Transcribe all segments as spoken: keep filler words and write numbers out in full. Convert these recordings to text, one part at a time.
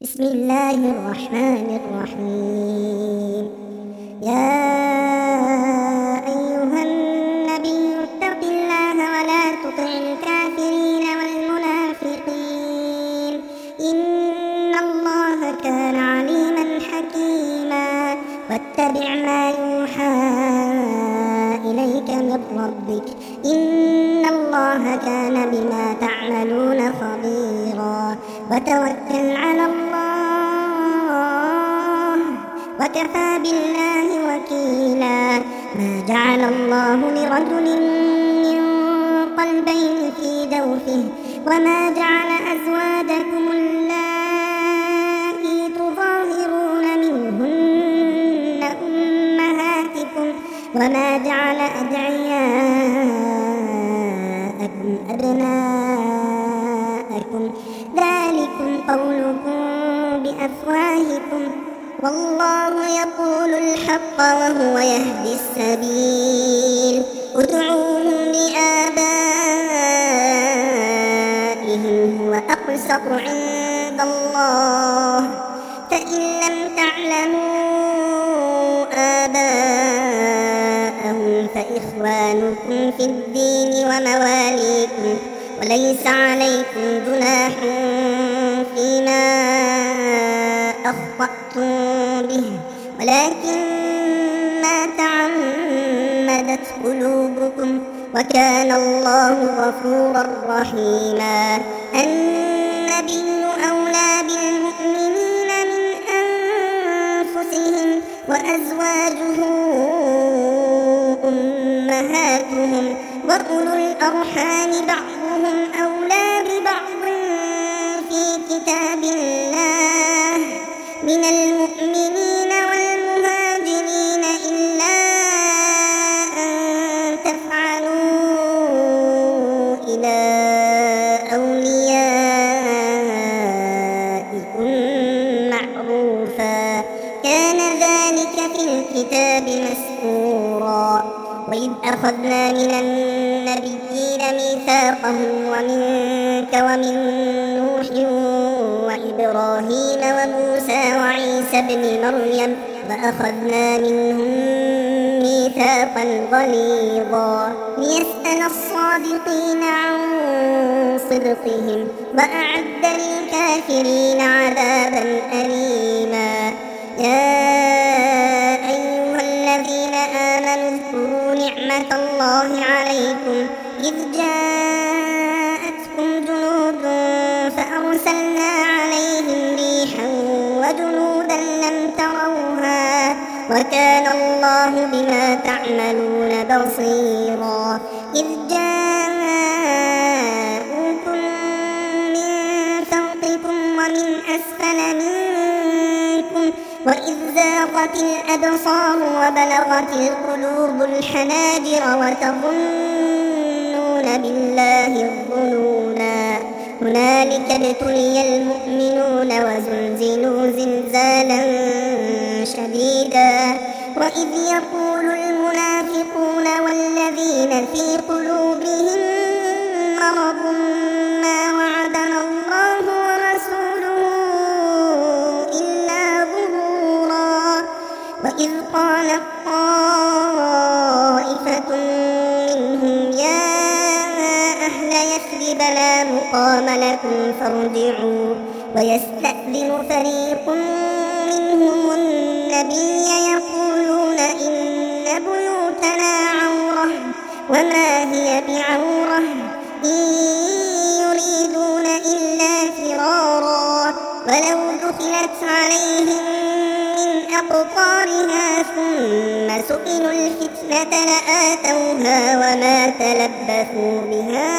بسم الله الرحمن الرحيم. يا أيها النبي اتق الله ولا تطع الكافرين والمنافقين إن الله كان عليما حكيما. واتبع ما يوحى إليك من ربك إن الله كان بما تعملون خبيرا. وتوكل على الله وكفى بالله وكيلا. ما جعل الله لرجل من قلبين في جوفه وما جعل أزواجكم اللائي تظاهرون منهن أمهاتكم وما جعل أدعياءكم أبناءكم ذلكم قولكم بأفواهكم والله يقول الحق وهو يهدي السبيل. ادعوهم لآبائهم هو أقسط عند الله فإن لم تعلموا آباءهم فإخوانكم في الدين ومواليكم وليس عليكم جناح فيما أخطأتم به ولكن ما تعمدت قلوبكم وكان الله غفورا رحيما. النبي أولى بالمؤمنين من أنفسهم وأزواجه أمهاتهم وأولو الأرحام بعضهم أولى ببعض في كتاب الله من المؤمنين والمهاجرين إلا أن تفعلوا إلى أوليائكم معروفا كان ذلك في الكتاب مسطورا. وإذ أخذنا من النبيين ميثاقهم ومنك ومن نوح وإبراهيم وموسى وعيسى ابن مريم وأخذنا منهم ميثاقا غليظا ليسأل الصادقين عن صدقهم وأعد للكافرين عذابا أليما. يا أيها الذين آمنوا اذكروا نعمة الله عليكم إذ جاءتكم جنود فأرسلنا عليهم ريحا وجنودا لم تروها وكان الله بما تعملون بصيرا. إذ جاءوكم من فوقكم ومن أسفل منكم وإذ زاغت الأبصار وبلغت القلوب الحناجر وتظنون بالله الظنونا. هنالك ابتلي المؤمنون وزلزلوا زلزالا شديدا. وإذ يقول المنافقون والذين في قلوبهم مرض ما وعدنا الله ورسوله إلا غرورا. وإذ قالت طائفة منهم يا أهل يثرب لا مقام لكم فارجعوا ويستأذن فريق منهم النبي يقولون إن بيوتنا عورة وما هي بعورة إن يريدون إلا فرارا ولو دخلت عليهم من أقطارها ثم سئلوا الفتنة لآتوها وما تلبثوا بها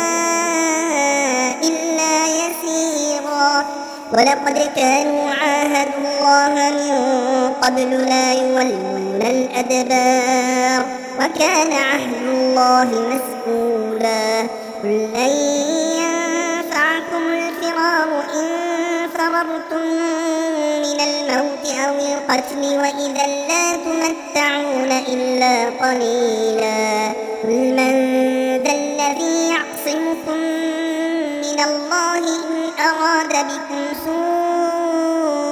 إلا يسيرا. ولقد كانوا عاهدوا الله من قبل لا يولون الأدبار وكان عهد الله مسؤولا. قل لن ينفعكم الفرار إن فررتم من الموت أو القتل وإذا لا تمتعون إلا قليلا. قل من ذا الذي يعصمكم من الله إن أراد بكم سوءا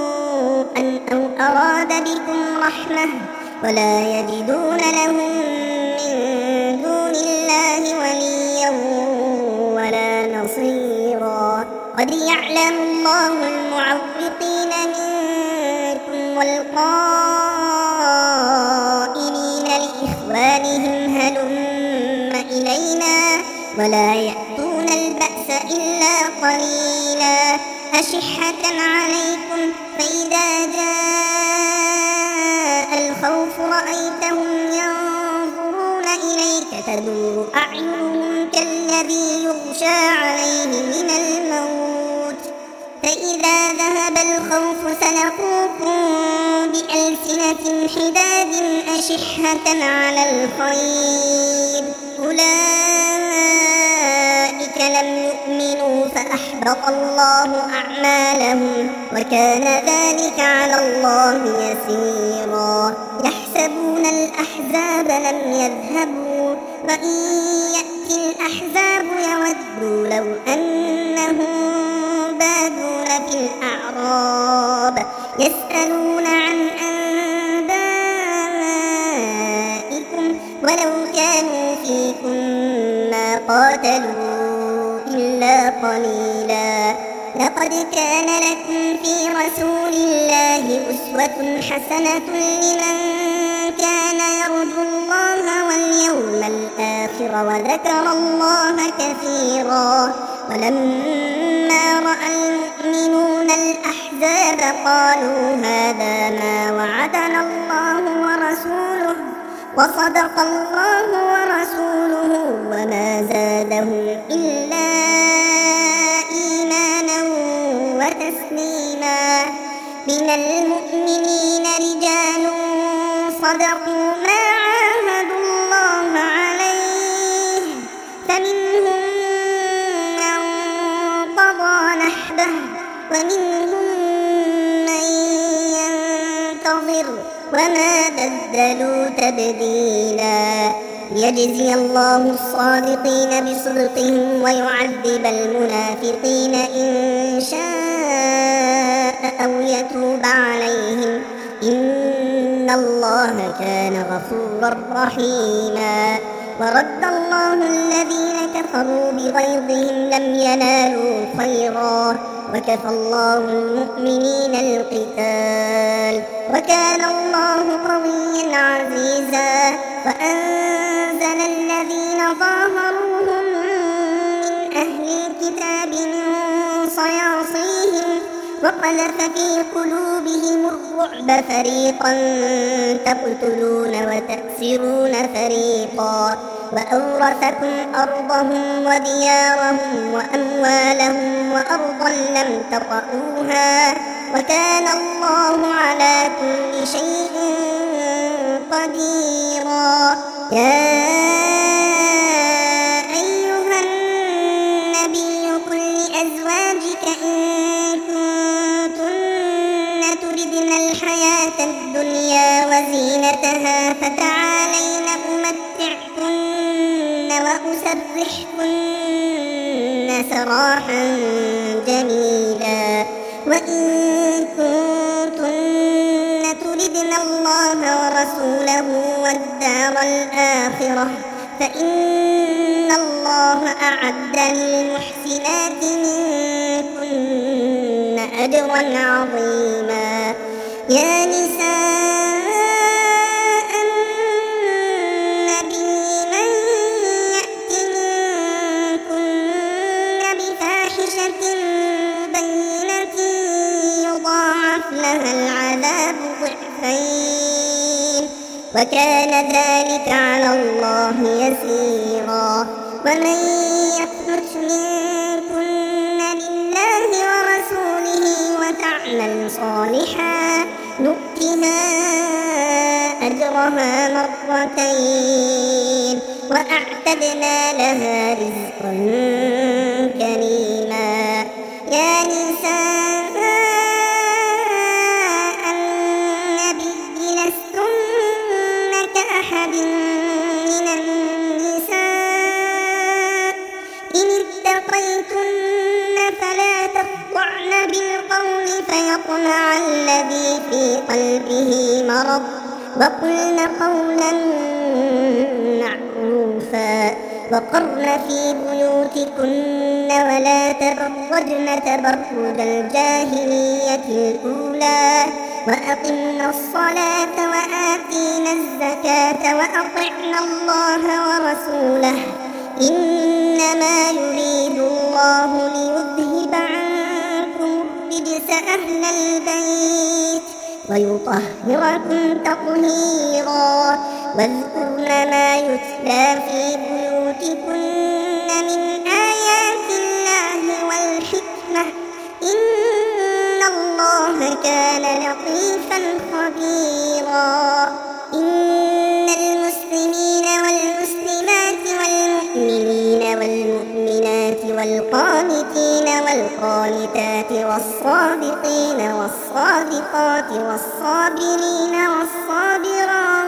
أراد بكم رحمة ولا يجدون لهم من دون الله وليا ولا نصيرا. قد يعلم الله المعوقين منكم والقائلين لإخوانهم هلم إلينا ولا يأتون البأس إلا قليلا أشحة عليكم فإذا جاء الخوف رأيتهم ينظرون إليك تدور أعينهم كالذي يغشى عليه من الموت فإذا ذهب الخوف سلقوكم بألسنة حداد أشحة على الخير أولئك لم يؤمنوا فأحبط الله أعمالهم وكان ذلك على الله يسيرا. يحسبون الأحزاب لم يذهبوا وإن يأتي الأحزاب يودوا لو أنهم بادون في الأعراب يسألون عن أنبائكم ولو كانوا فيكم ما قاتلوا إلا قليلا. لقد كان لكم في رسول الله أسوة حسنة لمن كان يرجو الله واليوم الآخر وذكر الله كثيرا. ولما رأى المؤمنون الأحزاب قالوا هذا ما وعدنا الله ورسوله وصدق الله ورسوله وما زادهم إلا إيمانا وتسليما. من المؤمنين رجال صدقوا ما عاهدوا الله عليه فمنهم من قضى نحبه ومنهم من ينتظر وما بدلوا تبديلا. ليجزي الله الصادقين بصدقهم ويعذب المنافقين إن شاء أو يتوب عليهم إن الله كان غفورا رحيما. ورد الله الذين كفروا بغيظهم لم ينالوا خيرا وكفى الله المؤمنين القتال وكان الله قويا عزيزا. وأنزل الذين ظاهروهم من أهل الكتاب من صياصيهم وقذف في قلوبهم الرعب فريقا تقتلون وتأسرون فريقا. وأورثكم أرضهم وديارهم وأموالهم وأرضا لم تطئوها وكان الله على كل شيء قديرا. يا أيها النبي قل لأزواجك إن كنتن تردن الحياة الدنيا وزينتها فتعالين أمتعكن وأسرحكن سراحا جميلا. وإن كنتن تردن الله ورسوله والدار الآخرة فإن الله أعد للمحسنات منكن أجرا عظيما. يا نساء النبي من يأت منكن بفاحشة مبينة يضاعف لها العذاب ضعفين وكان ذلك على الله يسيرا. ومن يقنت منكن لله ورسوله وتعمل صالحا نؤتها أجرها مرتين وأعتدنا لها رزقا كريما. يا نساء النبي لستن كأحد من النساء إن اتقيتن فلا تخضعن بالقول فيطمع الذي في قلبه مرض وقلن قولا معروفا وقرن في بيوتكن ولا تبرجن تبرج الجاهلية الأولى وأقمنا الصلاة وآتينا الزكاة وأطعنا الله ورسوله إنما يريد الله ليذهب عنكم الرجس أهل البيت ويطهركم تطهيرا واذكرن ما يتلى في بيوتكن من آيات الله والحكمة إن الله كان لطيفا خبيرا إن المسلمين والمسلمات والمؤمنين والمؤمنات والقانتين والقانتات والصادقين والصادقات والصابرين والصابرات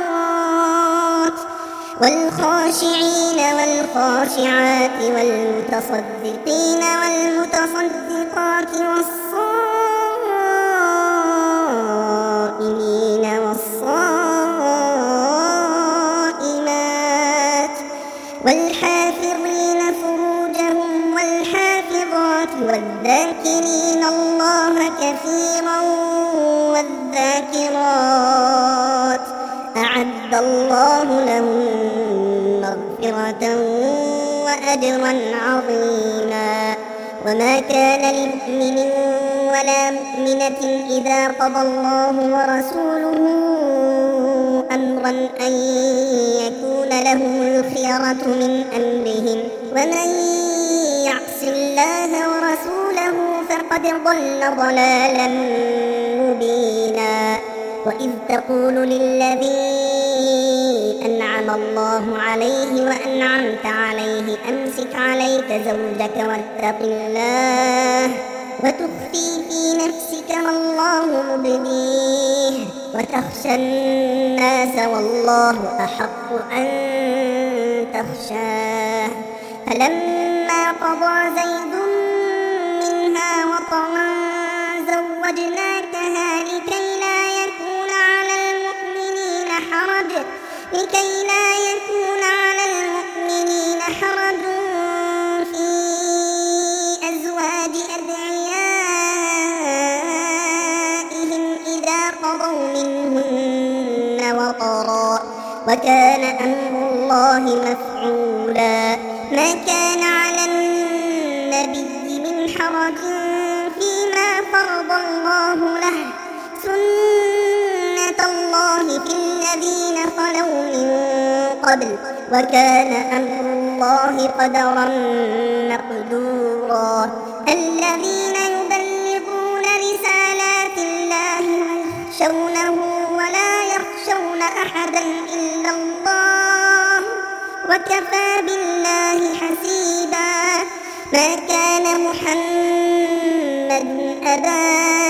والخاشعين والخاشعات والمتصدقين والمتصدقات والصائمين والصائمات والحافظين فروجهم والحافظات والذاكرين الله كثيرا والذاكرات أعد الله لهم مغفرة وأجرا عظيما وما كان لمؤمن ولا مؤمنة إذا قضى الله ورسوله أمرا أن يكون لهم الخيرة من أمرهم ومن يعص الله ورسوله فقد ضل ضلالا مبينا وإذ تقول للذي أنعم الله عليه وأنعمت عليه أمسك عليك زوجك واتق الله وتخفي في نفسك ما الله مبديه وتخشى الناس والله أحق أن تخشاه فلما قضى زيد منها وطرا زوجناكها لكي لا يكون على المؤمنين حرج لكي لا يكون على المؤمنين حرج في أزواج أدعيائهم إذا قضوا منهن وطرا وكان أمر الله مفعولا ما كان على النبي من حرج فيما فرض الله له سنة الله في الذين خلوا من قبل وكان أمر الله قدرا مقدورا الذين يبلغون رسالات الله ويخشونه ولا يخشون أحدا إلا الله وكفى بالله حسيبا ما كان محمد أبا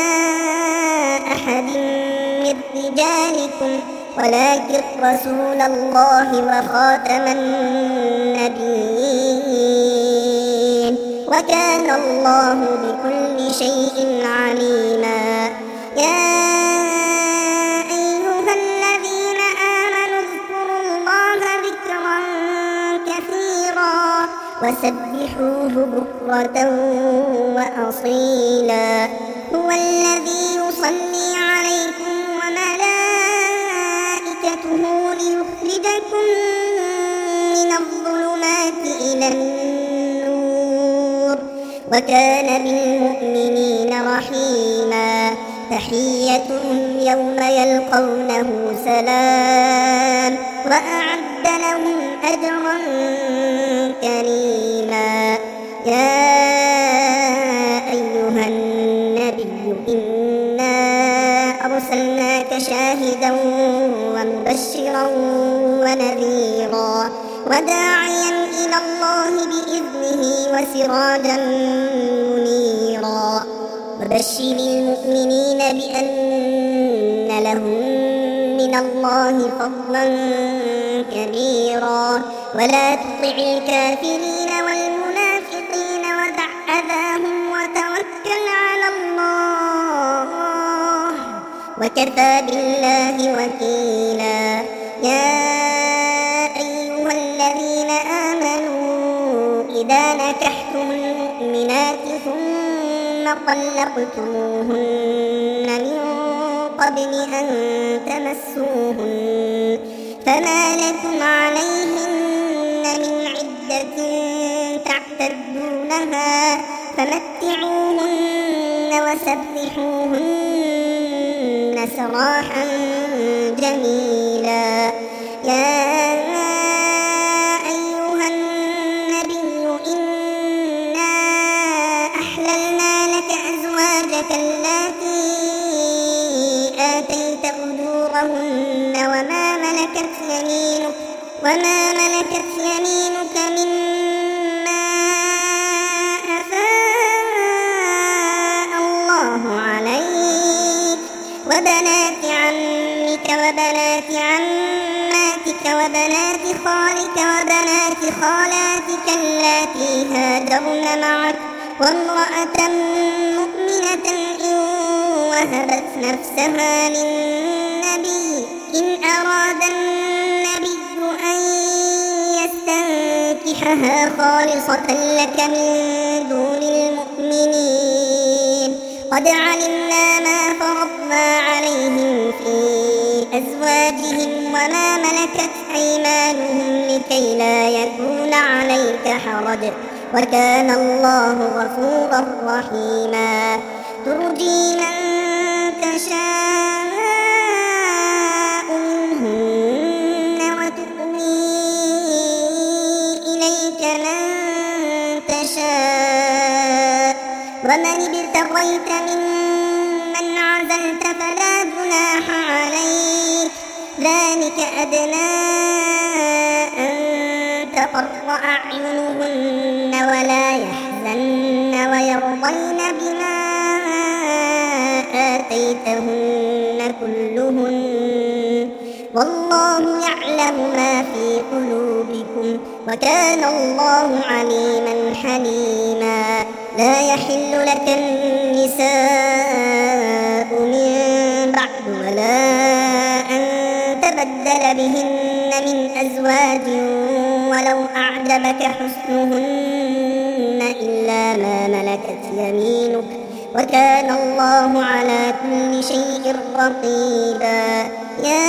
أحد من رجالكم ولكن رسول الله وخاتم النبيين وكان الله بكل شيء عليما يا أيها الذين آمنوا اذكروا الله ذكرا كثيرا وسبحوه بكرة وأصيلا هو الذي يصلي عليكم وملائكته ليخرجكم من الظلمات إلى النور وكان بالمؤمنين رحيما تحيتهم يوم يلقونه سلام وأعد لهم أجرا كريما يا أيها النبي إنا أرسلناك شاهدا ومبشرا ونذيرا وداعيا إلى الله بإذنه وسراجا منيرا وبشر المؤمنين بأن لهم من الله فضلا كبيرا ولا تطع الكافرين والمنافقين ودع أذاهم وتوكل على الله وكفى بالله وكيلا. يا أيها الذين آمنوا إذا نكحتم المؤمنات ثم طلقتموهن من قبل أن تمسوهن فما لكم عليهن من عدة تعتدونها فمتعوهن وسرحوهن سراحا جميلا. يا أيها النبي إنا أحللنا لك أزواجك اللاتي آتيت أجورهن وما ملكت يمينك وما ملكت يمينك مما أفاء الله عليك وبنات عمك وبنات عماتك وبنات خالك وبنات خالاتك اللاتي هاجرن معك وامرأة مؤمنة إن وهبت نفسها للنبي إن أراد النبي أن يستنكحها خالصة لك من دون المؤمنين. قد علمنا ما فرضنا عليهم في أزواجهم وما ملكت أيمانهم لكي لا يكون عليك حرج وكان الله غفورا رحيما. ترجي من تشاء منهن وتؤوي إليك من تشاء ومن ابتغيت ممن عزلت فلا جناح عليك ذلك أدنى أن تقر أعينهن ولا يحزن ويرضين بما آتيتهن كلهن والله يعلم ما في قلوبكم وكان الله عليما حليما. لا يحل لك النساء من بعد ولا أن تبدل بهن من أزواج ولو أعجبك حسنهن إلا ما ملكت يمينك وكان الله على كل شيء رقيبا. يا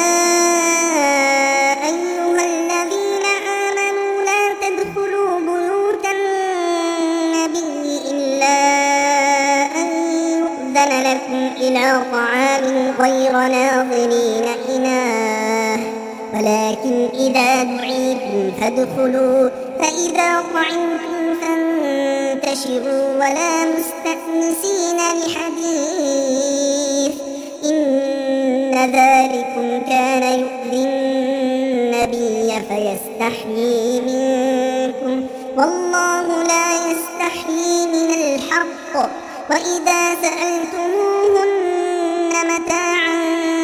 أيها الذين آمنوا لا تدخلوا بيوت النبي إلا أن يؤذن لكم إلى طعام غير ناظرين إناه ولكن إذا دعيتم فادخلوا فإذا طعمتم فانتشروا ولا مستأنسين لحديث إن ذلكم كان يؤذي النبي فيستحيي منكم والله لا يستحيي من الحق. وإذا سألتموهن متاعا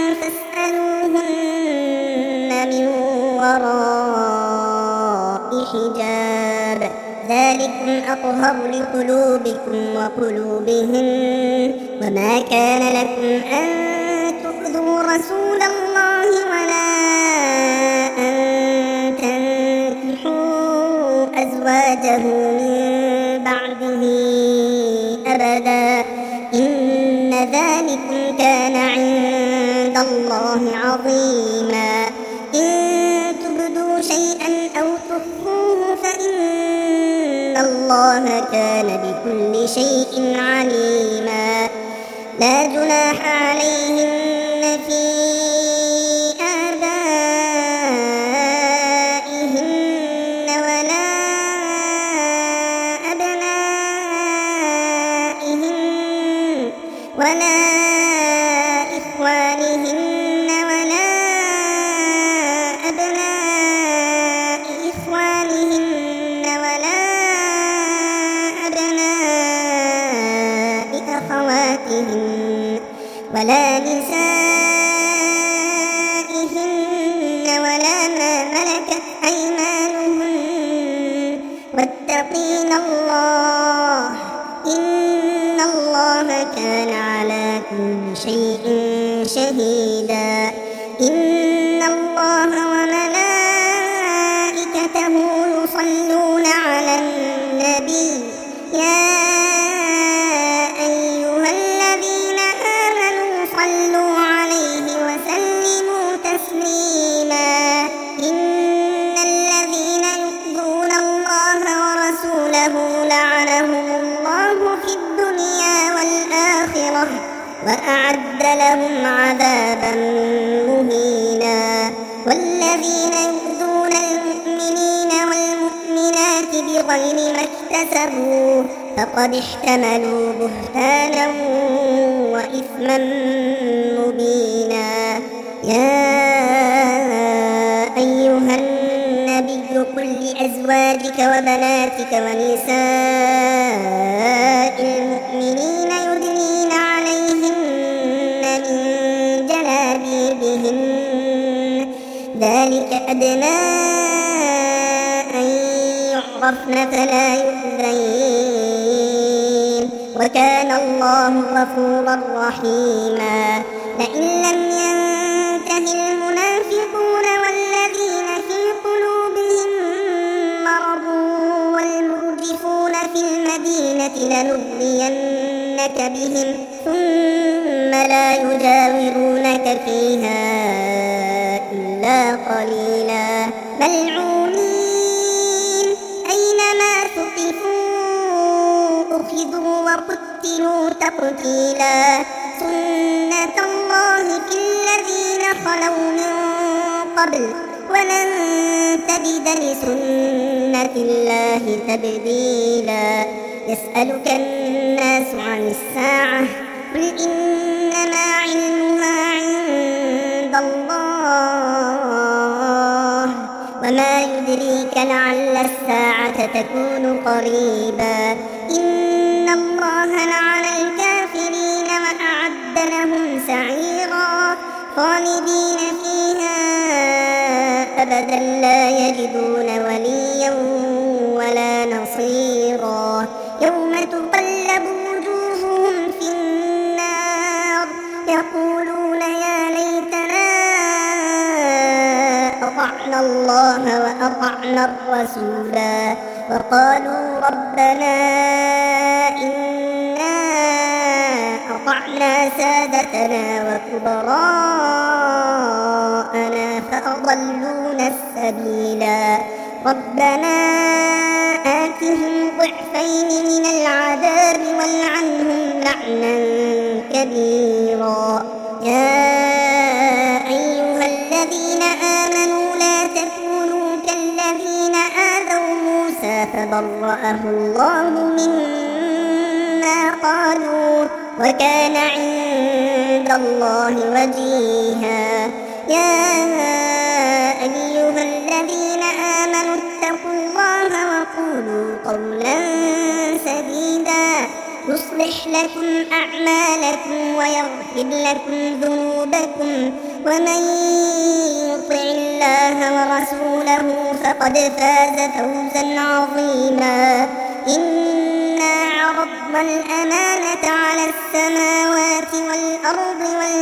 فاسألوهن من وراء حجاب ذلكم أطهر لقلوبكم وقلوبهن. وما كان لكم أن تؤذوا رسول الله ولا أن تنكحوا أزواجه من بعده أبدا إن ذلكم كان عند الله عظيما. إن تبدوا شيئا أو تخفوه فإن الله كان بكل شيء عليما. لا جناح عليهن في آبائهن ولا أبنائهن ولا إخوانهن ولا أبناء إخوانهن ولا أبناء أخواتهن ولا نسائهن ولا ما ملكت أيمانهن واتقين الله إن الله الله كان على كل شيء شهيدا إن الله وملائكته يصلون على النبي يا أيها الذين آمنوا صلوا عليه وسلموا تسليما إن الذين يؤذون الله ورسوله لعنهم الله في الدنيا والآخرة وأعد لهم عذابا مهينا والذين يؤذون المؤمنين والمؤمنات بغير ما اكتسبوا فقد احتملوا بهتانا وإثما مبينا يا أيها النبي قل لأزواجك وبناتك ونساء المؤمنين يدنين عليهن من جلابيبهن ذلك أدنى أن يعرفن فلا يؤذين وكان الله غفورا رحيما لئن لم ينته المنافقون والذين في قلوبهم مرض والمرجفون في المدينة لنغرينك بهم ثم لا يجاورونك فيها إلا قليلا ملعونين أينما ثقفوا أخذوا وقتلوا تقتيلا سنة الله في الذين خلوا من قبل ولن تجد لسنة الله تبديلا يسألك الناس عن الساعة قل إنما علمها عند الله وما يدريك لعل الساعة تكون قريبا إن الله لعن الكافرين وأعد لهم سعيرا خالدين فيها أبدا لا يجدون وليا ولا نصيرا يوم تقلب وجوههم في النار يقولون يا ليتنا أطعنا الله وأطعنا الرسولا وقالوا ربنا إنا أطعنا سادتنا وكبراءنا فأضلونا السبيلا ربنا آتهم ضعفين من العذاب والعنهم لعنا كبيرا يا أيها الذين آمنوا لا تكونوا كالذين آذوا موسى فبرأه الله مما قالوا وكان عند الله وجيها يا أيها الذين آمنوا اتقوا الله وقولوا قولا سديدا يصلح لكم أعمالكم ويغفر لكم ذنوبكم ومن يطع الله ورسوله فقد فاز فوزا عظيما إنا عرضنا الأمانة على السماوات والأرض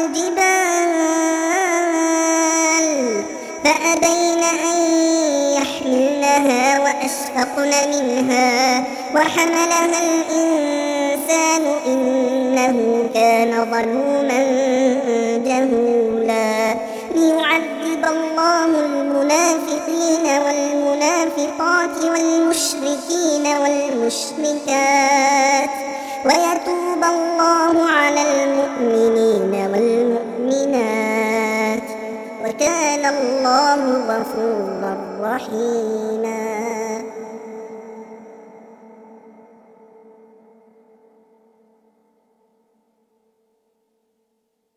والجبال فأبين أن يحملنها وأشفقن منها وحملها الإنسان إنه كان ظلوما جهولا ليعذب الله المنافقين والمنافقات والمشركين والمشركات ويتوب الله على المؤمنين والمؤمنات وكان الله غفورا رحيما.